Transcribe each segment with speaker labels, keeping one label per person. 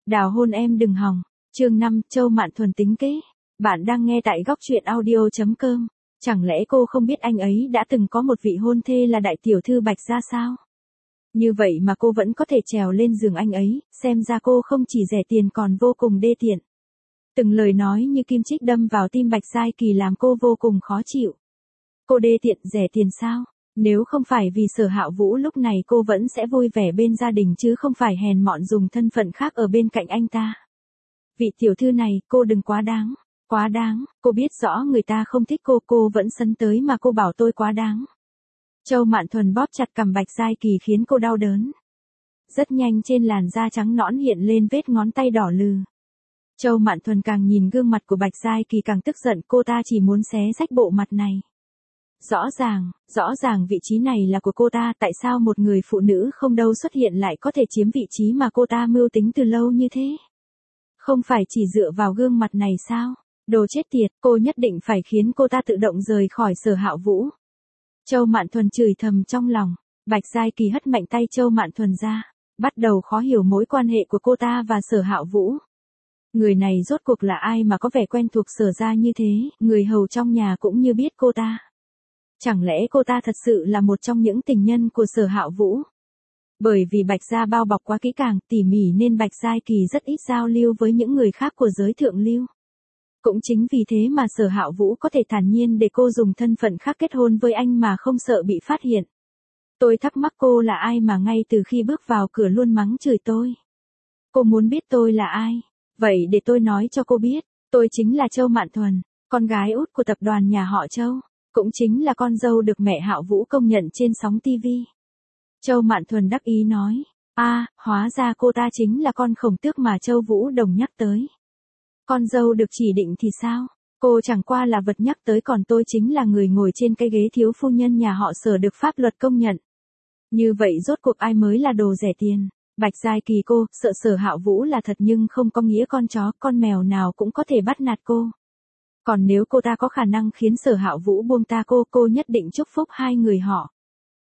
Speaker 1: Đào hôn em đừng hòng. Chương 5, Châu Mạn Thuần tính kế. Bạn đang nghe tại góc truyện audio.com. Chẳng lẽ cô không biết anh ấy đã từng có một vị hôn thê là đại tiểu thư Bạch Gia sao? Như vậy mà cô vẫn có thể trèo lên giường anh ấy, xem ra cô không chỉ rẻ tiền còn vô cùng đê tiện. Từng lời nói như kim chích đâm vào tim Bạch Giai Kỳ làm cô vô cùng khó chịu. Cô đê tiện rẻ tiền sao? Nếu không phải vì Sở Hạo Vũ lúc này cô vẫn sẽ vui vẻ bên gia đình chứ không phải hèn mọn dùng thân phận khác ở bên cạnh anh ta. Vị tiểu thư này, cô đừng quá đáng. Quá đáng, cô biết rõ người ta không thích cô vẫn sấn tới mà cô bảo tôi quá đáng. Châu Mạn Thuần bóp chặt cằm Bạch Giai Kỳ khiến cô đau đớn. Rất nhanh trên làn da trắng nõn hiện lên vết ngón tay đỏ lừ. Châu Mạn Thuần càng nhìn gương mặt của Bạch Giai Kỳ càng tức giận, cô ta chỉ muốn xé rách bộ mặt này. Rõ ràng vị trí này là của cô ta, tại sao một người phụ nữ không đâu xuất hiện lại có thể chiếm vị trí mà cô ta mưu tính từ lâu như thế? Không phải chỉ dựa vào gương mặt này sao? Đồ chết tiệt, cô nhất định phải khiến cô ta tự động rời khỏi Sở Hạo Vũ. Châu Mạn Thuần chửi thầm trong lòng. Bạch Giai Kỳ hất mạnh tay Châu Mạn Thuần ra, bắt đầu khó hiểu mối quan hệ của cô ta và Sở Hạo Vũ. Người này rốt cuộc là ai mà có vẻ quen thuộc Sở gia như thế, người hầu trong nhà cũng như biết cô ta. Chẳng lẽ cô ta thật sự là một trong những tình nhân của Sở Hạo Vũ? Bởi vì Bạch Gia bao bọc quá kỹ càng, tỉ mỉ nên Bạch Giai Kỳ rất ít giao lưu với những người khác của giới thượng lưu. Cũng chính vì thế mà Sở Hạo Vũ có thể thản nhiên để cô dùng thân phận khác kết hôn với anh mà không sợ bị phát hiện. Tôi thắc mắc cô là ai mà ngay từ khi bước vào cửa luôn mắng chửi tôi. Cô muốn biết tôi là ai? Vậy để tôi nói cho cô biết, tôi chính là Châu Mạn Thuần, con gái út của tập đoàn nhà họ Châu, cũng chính là con dâu được mẹ Hạo Vũ công nhận trên sóng TV. Châu Mạn Thuần đắc ý nói, hóa ra cô ta chính là con khổng tước mà Châu Vũ Đồng nhắc tới. Con dâu được chỉ định thì sao? Cô chẳng qua là vật nhắc tới, còn tôi chính là người ngồi trên cái ghế thiếu phu nhân nhà họ Sở được pháp luật công nhận. Như vậy rốt cuộc ai mới là đồ rẻ tiền? Bạch Giai Kỳ cô, sợ Sở Hạo Vũ là thật nhưng không có nghĩa con chó, con mèo nào cũng có thể bắt nạt cô. Còn nếu cô ta có khả năng khiến Sở Hạo Vũ buông ta cô nhất định chúc phúc hai người họ.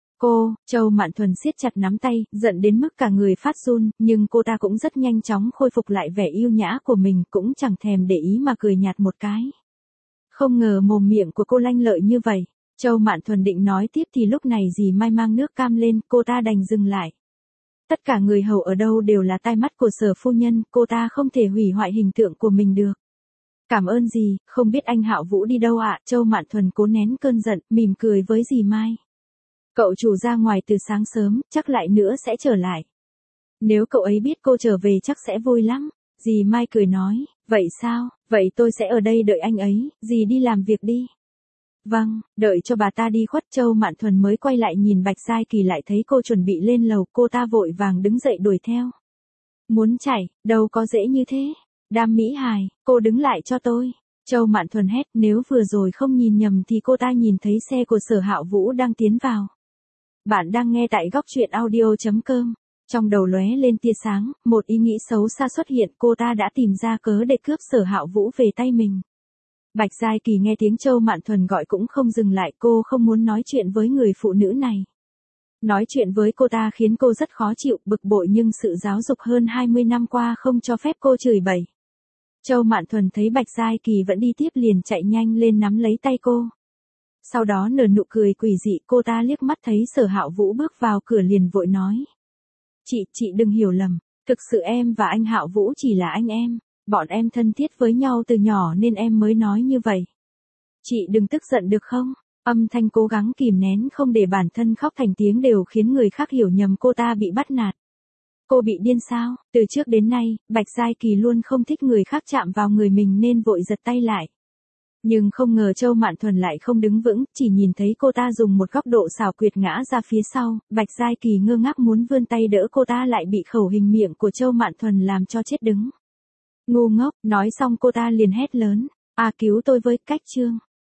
Speaker 1: Châu Mạn Thuần siết chặt nắm tay, giận đến mức cả người phát run, nhưng cô ta cũng rất nhanh chóng khôi phục lại vẻ yêu nhã của mình, cũng chẳng thèm để ý mà cười nhạt một cái. Không ngờ mồm miệng của cô lanh lợi như vậy. Châu Mạn Thuần định nói tiếp thì lúc này dì Mai mang nước cam lên, cô ta đành dừng lại. Tất cả người hầu ở đâu đều là tai mắt của Sở phu nhân, cô ta không thể hủy hoại hình tượng của mình được. Cảm ơn dì, không biết anh Hạo Vũ đi đâu ạ? Châu Mạn Thuần cố nén cơn giận, mỉm cười với dì Mai. Cậu chủ ra ngoài từ sáng sớm, chắc lại nữa sẽ trở lại. Nếu cậu ấy biết cô trở về chắc sẽ vui lắm. Dì Mai cười nói, vậy sao, vậy tôi sẽ ở đây đợi anh ấy, dì đi làm việc đi. Vâng, đợi cho bà ta đi khuất. Châu Mạn Thuần mới quay lại nhìn Bạch Giai Kỳ, lại thấy cô chuẩn bị lên lầu, cô ta vội vàng đứng dậy đuổi theo. Muốn chạy, đâu có dễ như thế. Đam mỹ hài, cô đứng lại cho tôi. Châu Mạn Thuần hét, nếu vừa rồi không nhìn nhầm thì cô ta nhìn thấy xe của Sở Hạo Vũ đang tiến vào. Bạn đang nghe tại góc truyện audio.com. Trong đầu lóe lên tia sáng, một ý nghĩ xấu xa xuất hiện, cô ta đã tìm ra cớ để cướp Sở Hạo Vũ về tay mình. Bạch Giai Kỳ nghe tiếng Châu Mạn Thuần gọi cũng không dừng lại, cô không muốn nói chuyện với người phụ nữ này. Nói chuyện với cô ta khiến cô rất khó chịu, bực bội nhưng sự giáo dục hơn 20 năm qua không cho phép cô chửi bậy. Châu Mạn Thuần thấy Bạch Giai Kỳ vẫn đi tiếp liền chạy nhanh lên nắm lấy tay cô. Sau đó nở nụ cười quỷ dị, cô ta liếc mắt thấy Sở Hạo Vũ bước vào cửa liền vội nói. Chị đừng hiểu lầm, thực sự em và anh Hạo Vũ chỉ là anh em, bọn em thân thiết với nhau từ nhỏ nên em mới nói như vậy. Chị đừng tức giận được không? Âm thanh cố gắng kìm nén không để bản thân khóc thành tiếng đều khiến người khác hiểu nhầm cô ta bị bắt nạt. Cô bị điên sao? Từ trước đến nay, Bạch Giai Kỳ luôn không thích người khác chạm vào người mình nên vội giật tay lại. Nhưng không ngờ Châu Mạn Thuần lại không đứng vững, chỉ nhìn thấy cô ta dùng một góc độ xảo quyệt ngã ra phía sau, Bạch Giai Kỳ ngơ ngác muốn vươn tay đỡ cô ta lại bị khẩu hình miệng của Châu Mạn Thuần làm cho chết đứng. Ngu ngốc, nói xong cô ta liền hét lớn, cứu tôi với. Cách chương